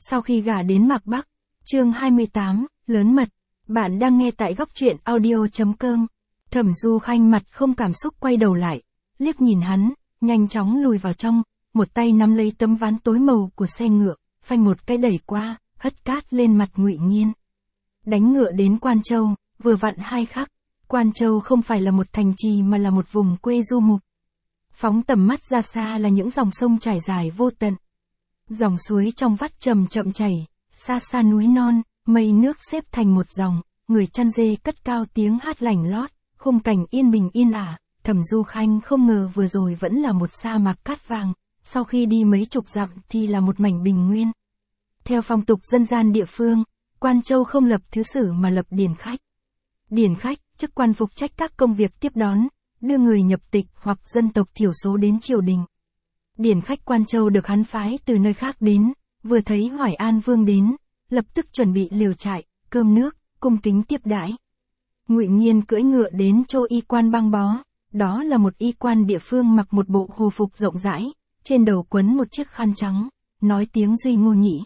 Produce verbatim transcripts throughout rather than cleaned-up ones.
Sau khi gả đến Mạc Bắc, chương hai mươi tám, lớn mật. Bạn đang nghe tại góc truyện audio.com. Thẩm Du Khanh mặt không cảm xúc quay đầu lại, liếc nhìn hắn, nhanh chóng lùi vào trong, một tay nắm lấy tấm ván tối màu của xe ngựa, phanh một cái đẩy qua, hất cát lên mặt Ngụy Nghiên. Đánh ngựa đến Quan Châu, vừa vặn hai khắc. Quan Châu không phải là một thành trì mà là một vùng quê du mục. Phóng tầm mắt ra xa là những dòng sông trải dài vô tận. Dòng suối trong vắt chậm chậm chảy, xa xa núi non, mây nước xếp thành một dòng, người chăn dê cất cao tiếng hát lành lót, khung cảnh yên bình yên ả. Thẩm Du Khanh không ngờ vừa rồi vẫn là một sa mạc cát vàng, sau khi đi mấy chục dặm thì là một mảnh bình nguyên. Theo phong tục dân gian địa phương, Quan Châu không lập thứ sử mà lập điển khách. Điển khách, chức quan phụ trách các công việc tiếp đón, đưa người nhập tịch hoặc dân tộc thiểu số đến triều đình. Điển khách Quan Châu được hắn phái từ nơi khác đến, vừa thấy Hoài An Vương đến, lập tức chuẩn bị liều trại, cơm nước, cung kính tiếp đãi. Ngụy Nghiên cưỡi ngựa đến chỗ y quan băng bó, đó là một y quan địa phương mặc một bộ hồ phục rộng rãi, trên đầu quấn một chiếc khăn trắng, nói tiếng Duy Ngô Nhĩ.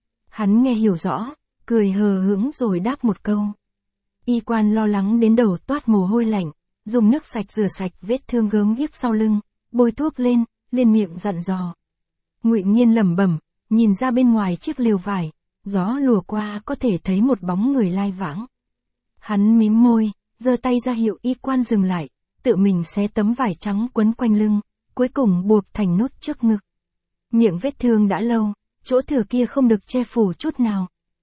Hắn nghe hiểu rõ, cười hờ hững rồi đáp một câu. Y quan lo lắng đến đầu toát mồ hôi lạnh, dùng nước sạch rửa sạch vết thương gớm ghiếc sau lưng, bôi thuốc lên, lên miệng dặn dò. Ngụy Nghiên lẩm bẩm, nhìn ra bên ngoài chiếc lều vải, gió lùa qua có thể thấy một bóng người lai vãng. Hắn mím môi, giơ tay ra hiệu y quan dừng lại, tự mình xé tấm vải trắng quấn quanh lưng, cuối cùng buộc thành nút trước ngực. Miệng vết thương đã lâu, chỗ thừa kia không được che phủ chút nào.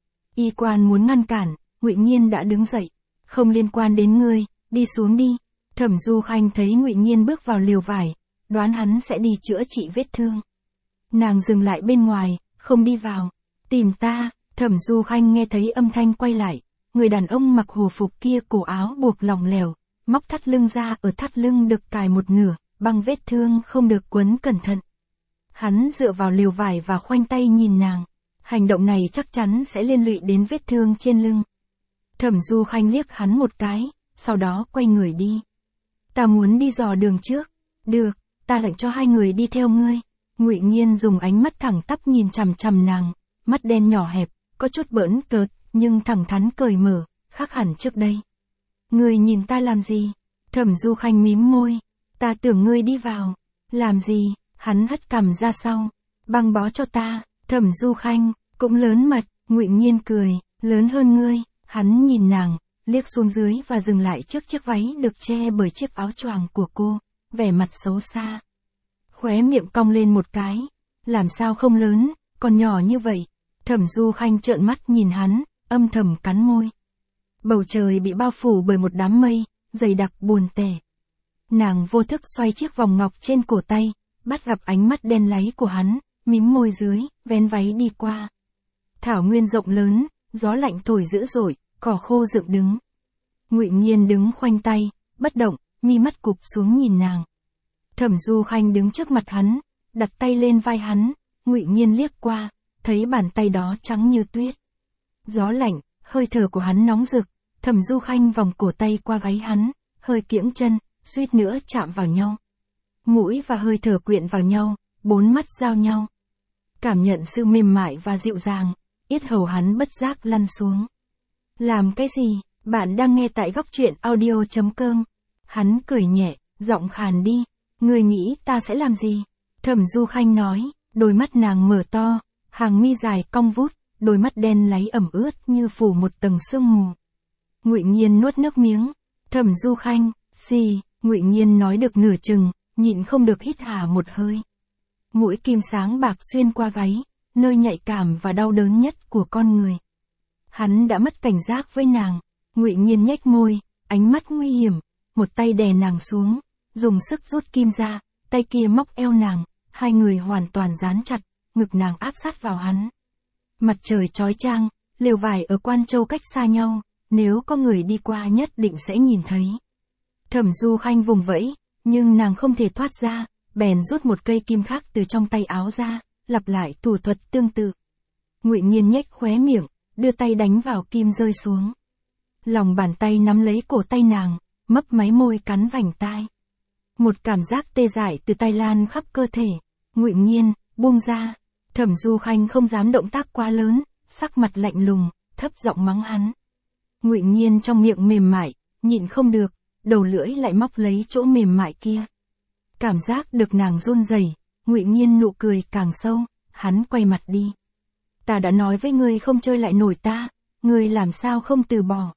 Y quan muốn ngăn cản, Ngụy Nghiên đã đứng dậy, không liên quan đến ngươi, đi xuống đi. Thẩm Du Khanh thấy Ngụy Nghiên bước vào liều vải, đoán hắn sẽ đi chữa trị vết thương. Nàng dừng lại bên ngoài, không đi vào. Tìm ta. Thẩm Du Khanh nghe thấy âm thanh quay lại, người đàn ông mặc hồ phục kia cổ áo buộc lỏng lẻo, móc thắt lưng ra, ở thắt lưng được cài một nửa, băng vết thương không được quấn cẩn thận. Hắn dựa vào liều vải và khoanh tay nhìn nàng. Hành động này chắc chắn sẽ liên lụy đến vết thương trên lưng. Thẩm Du Khanh liếc hắn một cái, sau đó quay người đi. Ta muốn đi dò đường trước. Được, ta lệnh cho hai người đi theo ngươi. Ngụy Nghiên dùng ánh mắt thẳng tắp nhìn chằm chằm nàng, mắt đen nhỏ hẹp, có chút bỡn cợt, nhưng thẳng thắn cởi mở, khác hẳn trước đây. Ngươi nhìn ta làm gì? Thẩm Du Khanh mím môi. Ta tưởng ngươi đi vào. Làm gì? Hắn hất cằm ra sau. Băng bó cho ta. Thẩm Du Khanh, cũng lớn mật. Ngụy Nghiên cười, lớn hơn ngươi. Hắn nhìn nàng, liếc xuống dưới và dừng lại trước chiếc váy được che bởi chiếc áo choàng của cô, vẻ mặt xấu xa. Khóe miệng cong lên một cái. Làm sao không lớn, còn nhỏ như vậy. Thẩm Du Khanh trợn mắt nhìn hắn, âm thầm cắn môi. Bầu trời bị bao phủ bởi một đám mây, dày đặc buồn tẻ. Nàng vô thức xoay chiếc vòng ngọc trên cổ tay, bắt gặp ánh mắt đen láy của hắn, mím môi dưới, vén váy đi qua. Thảo nguyên rộng lớn, gió lạnh thổi dữ dội, cỏ khô dựng đứng. Ngụy Nghiên đứng khoanh tay, bất động, mi mắt cụp xuống nhìn nàng. Thẩm Du Khanh đứng trước mặt hắn, đặt tay lên vai hắn, Ngụy Nghiên liếc qua, thấy bàn tay đó trắng như tuyết. Gió lạnh, hơi thở của hắn nóng rực, Thẩm Du Khanh vòng cổ tay qua gáy hắn, hơi kiễng chân, suýt nữa chạm vào nhau. Mũi và hơi thở quyện vào nhau, bốn mắt giao nhau. Cảm nhận sự mềm mại và dịu dàng, yết hầu hắn bất giác lăn xuống. Làm cái gì? Bạn đang nghe tại góc truyện audio.com. Hắn cười nhẹ, giọng khàn đi. Ngươi nghĩ ta sẽ làm gì? Thẩm Du Khanh nói, đôi mắt nàng mở to, hàng mi dài cong vút, đôi mắt đen láy ẩm ướt như phủ một tầng sương mù. Ngụy Nghiên nuốt nước miếng. Thẩm Du Khanh, xì, Ngụy Nghiên nói được nửa chừng, nhịn không được hít hà một hơi. Mũi kim sáng bạc xuyên qua gáy, nơi nhạy cảm và đau đớn nhất của con người. Hắn đã mất cảnh giác với nàng. Ngụy Nghiên nhếch môi, ánh mắt nguy hiểm, một tay đè nàng xuống, dùng sức rút kim ra, tay kia móc eo nàng, hai người hoàn toàn dán chặt, ngực nàng áp sát vào hắn. Mặt trời chói chang, lều vải ở Quan Châu cách xa nhau, nếu có người đi qua nhất định sẽ nhìn thấy. Thẩm Du Khanh vùng vẫy, nhưng nàng không thể thoát ra, bèn rút một cây kim khác từ trong tay áo ra, lặp lại thủ thuật tương tự. Ngụy Nghiên nhếch khóe miệng, đưa tay đánh vào kim rơi xuống. Lòng bàn tay nắm lấy cổ tay nàng, mấp máy môi cắn vành tai. Một cảm giác tê dại từ tay lan khắp cơ thể. Ngụy Nghiên, buông ra. Thẩm Du Khanh không dám động tác quá lớn, sắc mặt lạnh lùng, thấp giọng mắng hắn. Ngụy Nhiên trong miệng mềm mại, nhịn không được, đầu lưỡi lại móc lấy chỗ mềm mại kia. Cảm giác được nàng run rẩy, Ngụy Nhiên nụ cười càng sâu, hắn quay mặt đi. Ta đã nói với ngươi không chơi lại nổi ta, ngươi làm sao không từ bỏ.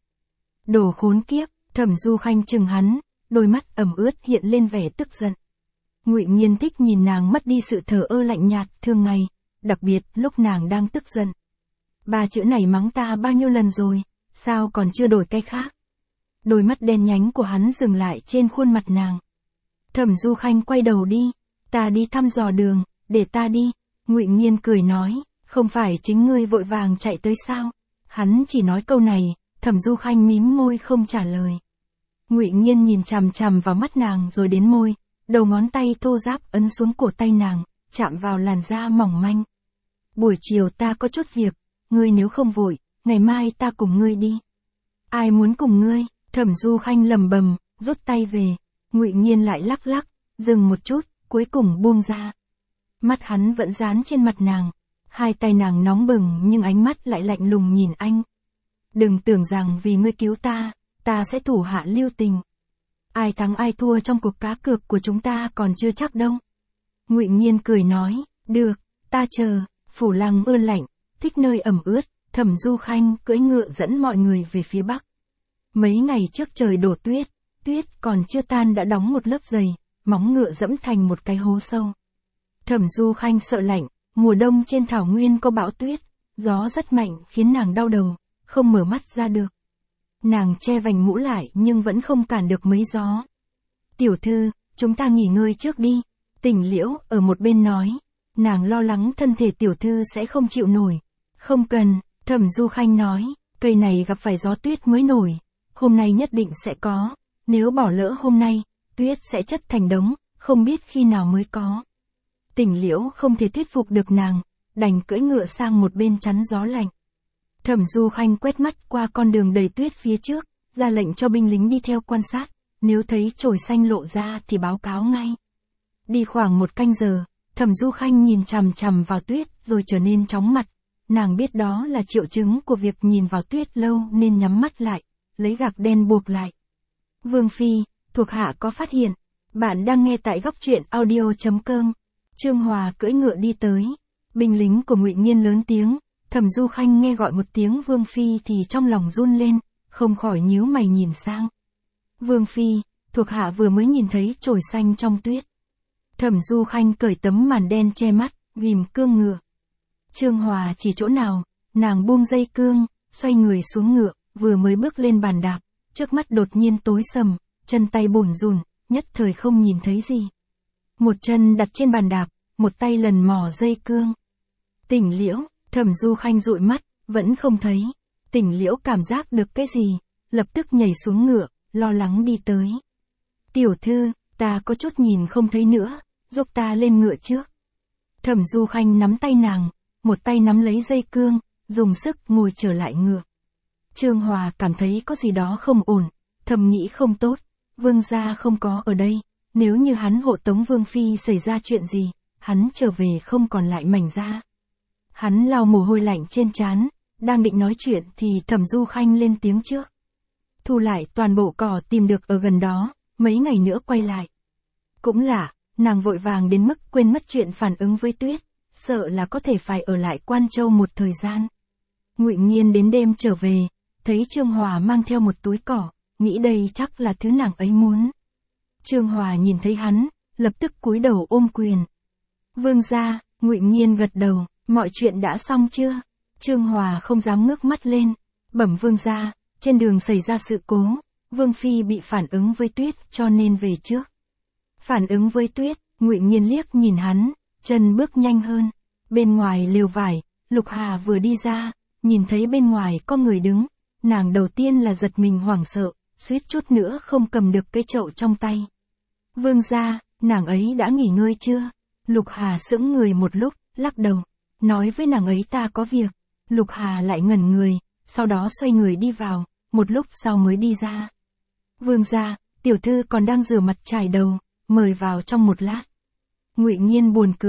Đồ khốn kiếp, Thẩm Du Khanh chừng hắn, đôi mắt ẩm ướt hiện lên vẻ tức giận. Ngụy Nhiên thích nhìn nàng mất đi sự thờ ơ lạnh nhạt thường ngày, đặc biệt lúc nàng đang tức giận. Ba chữ này mắng ta bao nhiêu lần rồi, sao còn chưa đổi cái khác. Đôi mắt đen nhánh của hắn dừng lại trên khuôn mặt nàng. Thẩm Du Khanh quay đầu đi, ta đi thăm dò đường, để ta đi. Ngụy Nhiên cười nói, không phải chính ngươi vội vàng chạy tới sao? Hắn chỉ nói câu này, Thẩm Du Khanh mím môi không trả lời. Ngụy Nhiên nhìn chằm chằm vào mắt nàng rồi đến môi, đầu ngón tay thô ráp ấn xuống cổ tay nàng, chạm vào làn da mỏng manh. Buổi chiều ta có chút việc, ngươi nếu không vội, ngày mai ta cùng ngươi đi. Ai muốn cùng ngươi? Thẩm Du Khanh lầm bầm, rút tay về. Ngụy Nhiên lại lắc lắc, dừng một chút, cuối cùng buông ra. Mắt hắn vẫn dán trên mặt nàng, hai tay nàng nóng bừng nhưng ánh mắt lại lạnh lùng nhìn anh. Đừng tưởng rằng vì ngươi cứu ta, ta sẽ thủ hạ lưu tình. Ai thắng ai thua trong cuộc cá cược của chúng ta còn chưa chắc đâu. Ngụy Nhiên cười nói, được, ta chờ. Phủ Lăng ưa lạnh, thích nơi ẩm ướt, Thẩm Du Khanh cưỡi ngựa dẫn mọi người về phía bắc. Mấy ngày trước trời đổ tuyết, tuyết còn chưa tan đã đóng một lớp dày, móng ngựa dẫm thành một cái hố sâu. Thẩm Du Khanh sợ lạnh, mùa đông trên thảo nguyên có bão tuyết, gió rất mạnh khiến nàng đau đầu, không mở mắt ra được. Nàng che vành mũ lại nhưng vẫn không cản được mấy gió. Tiểu thư, chúng ta nghỉ ngơi trước đi. Tỉnh Liễu ở một bên nói. Nàng lo lắng thân thể tiểu thư sẽ không chịu nổi. Không cần, Thẩm Du Khanh nói, cây này gặp phải gió tuyết mới nổi. Hôm nay nhất định sẽ có. Nếu bỏ lỡ hôm nay, tuyết sẽ chất thành đống, không biết khi nào mới có. Tỉnh Liễu không thể thuyết phục được nàng, đành cưỡi ngựa sang một bên chắn gió lạnh. Thẩm Du Khanh quét mắt qua con đường đầy tuyết phía trước, ra lệnh cho binh lính đi theo quan sát, nếu thấy chồi xanh lộ ra thì báo cáo ngay. Đi khoảng một canh giờ, Thẩm Du Khanh nhìn chằm chằm vào tuyết rồi trở nên chóng mặt, nàng biết đó là triệu chứng của việc nhìn vào tuyết lâu nên nhắm mắt lại, lấy gạc đen buộc lại. Vương Phi, thuộc hạ có phát hiện, bạn đang nghe tại góc truyện audio chấm com. Trương Hòa cưỡi ngựa đi tới, binh lính của Ngụy Nhiên lớn tiếng. Thẩm Du Khanh nghe gọi một tiếng Vương Phi thì trong lòng run lên, không khỏi nhíu mày nhìn sang. Vương Phi, thuộc hạ vừa mới nhìn thấy chồi xanh trong tuyết. Thẩm Du Khanh cởi tấm màn đen che mắt, ghim cương ngựa. Trương Hòa chỉ chỗ nào, nàng buông dây cương, xoay người xuống ngựa, vừa mới bước lên bàn đạp, trước mắt đột nhiên tối sầm, chân tay bủn rủn, nhất thời không nhìn thấy gì. Một chân đặt trên bàn đạp, một tay lần mò dây cương. Tỉnh Liễu, Thẩm Du Khanh dụi mắt, vẫn không thấy. Tỉnh Liễu cảm giác được cái gì, lập tức nhảy xuống ngựa, lo lắng đi tới. Tiểu thư, ta có chút nhìn không thấy nữa, giúp ta lên ngựa trước. Thẩm Du Khanh nắm tay nàng, một tay nắm lấy dây cương, dùng sức ngồi trở lại ngựa. Trương Hòa cảm thấy có gì đó không ổn, thầm nghĩ không tốt, vương gia không có ở đây, nếu như hắn hộ tống Vương Phi xảy ra chuyện gì, hắn trở về không còn lại mảnh da. Hắn lau mồ hôi lạnh trên trán, đang định nói chuyện thì Thẩm Du Khanh lên tiếng trước. Thu lại toàn bộ cỏ tìm được ở gần đó, mấy ngày nữa quay lại. Cũng lạ, nàng vội vàng đến mức quên mất chuyện phản ứng với tuyết, sợ là có thể phải ở lại Quan Châu một thời gian. Ngụy Nhiên đến đêm trở về, thấy Trương Hòa mang theo một túi cỏ, nghĩ đây chắc là thứ nàng ấy muốn. Trương Hòa nhìn thấy hắn, lập tức cúi đầu ôm quyền. Vương gia, Ngụy Nhiên gật đầu, mọi chuyện đã xong chưa? Trương Hòa không dám ngước mắt lên, bẩm vương gia, trên đường xảy ra sự cố, Vương Phi bị phản ứng với tuyết cho nên về trước. Phản ứng với tuyết, Ngụy Nhiên liếc nhìn hắn, chân bước nhanh hơn. Bên ngoài lều vải, Lục Hà vừa đi ra, nhìn thấy bên ngoài có người đứng, nàng đầu tiên là giật mình hoảng sợ, suýt chút nữa không cầm được cái chậu trong tay. Vương gia, nàng ấy đã nghỉ ngơi chưa? Lục Hà sững người một lúc, lắc đầu, nói với nàng ấy ta có việc. Lục Hà lại ngẩn người, sau đó xoay người đi vào, một lúc sau mới đi ra. Vương gia, tiểu thư còn đang rửa mặt chải đầu, mời vào trong một lát. Ngụy Nhiên buồn cười,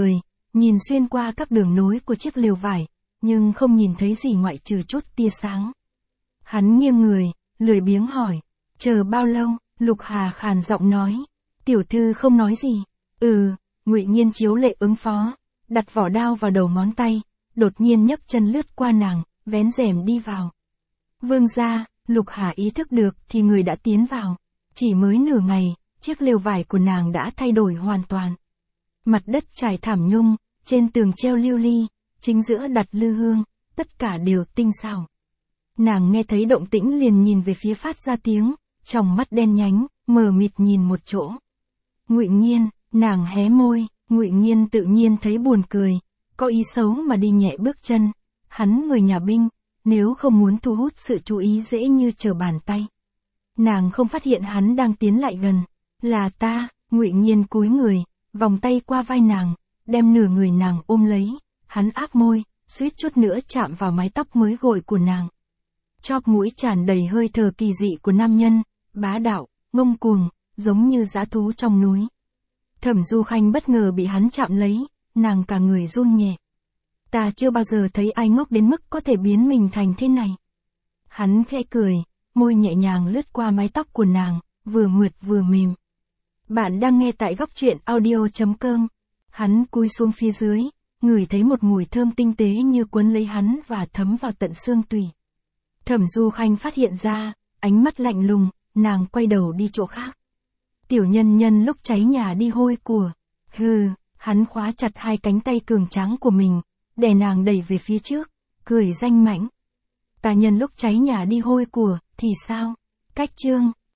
nhìn xuyên qua các đường nối của chiếc lều vải, nhưng không nhìn thấy gì ngoại trừ chút tia sáng. Hắn nghiêng người, lười biếng hỏi, chờ bao lâu? Lục Hà khàn giọng nói, tiểu thư không nói gì. Ừ, Ngụy Nhiên chiếu lệ ứng phó, đặt vỏ đao vào đầu ngón tay, đột nhiên nhấc chân lướt qua nàng, vén rèm đi vào. Vương gia, Lục Hà ý thức được thì người đã tiến vào. Chỉ mới nửa ngày, chiếc lều vải của nàng đã thay đổi hoàn toàn. Mặt đất trải thảm nhung, trên tường treo lưu ly, chính giữa đặt lư hương, tất cả đều tinh xảo. Nàng nghe thấy động tĩnh liền nhìn về phía phát ra tiếng, trong mắt đen nhánh, mờ mịt nhìn một chỗ. Ngụy Nhiên, nàng hé môi, Ngụy Nhiên tự nhiên thấy buồn cười, có ý xấu mà đi nhẹ bước chân, hắn người nhà binh, nếu không muốn thu hút sự chú ý dễ như trở bàn tay. Nàng không phát hiện hắn đang tiến lại gần, là ta, Ngụy Nhiên cúi người, vòng tay qua vai nàng, đem nửa người nàng ôm lấy, hắn áp môi, suýt chút nữa chạm vào mái tóc mới gội của nàng. Chóp mũi tràn đầy hơi thở kỳ dị của nam nhân, bá đạo, ngông cuồng, giống như dã thú trong núi. Thẩm Du Khanh bất ngờ bị hắn chạm lấy, nàng cả người run nhẹ. Ta chưa bao giờ thấy ai ngốc đến mức có thể biến mình thành thế này. Hắn khẽ cười, môi nhẹ nhàng lướt qua mái tóc của nàng, vừa mượt vừa mềm. Bạn đang nghe tại góc truyện audio chấm com. Hắn cúi xuống phía dưới, ngửi thấy một mùi thơm tinh tế như cuốn lấy hắn và thấm vào tận xương tủy. Thẩm Du Khanh phát hiện ra, ánh mắt lạnh lùng, nàng quay đầu đi chỗ khác. Tiểu nhân nhân lúc cháy nhà đi hôi của. Hừ, hắn khóa chặt hai cánh tay cường tráng của mình, đè nàng đẩy về phía trước, cười danh mãnh. Ta nhân lúc cháy nhà đi hôi của, thì sao? Cách chương.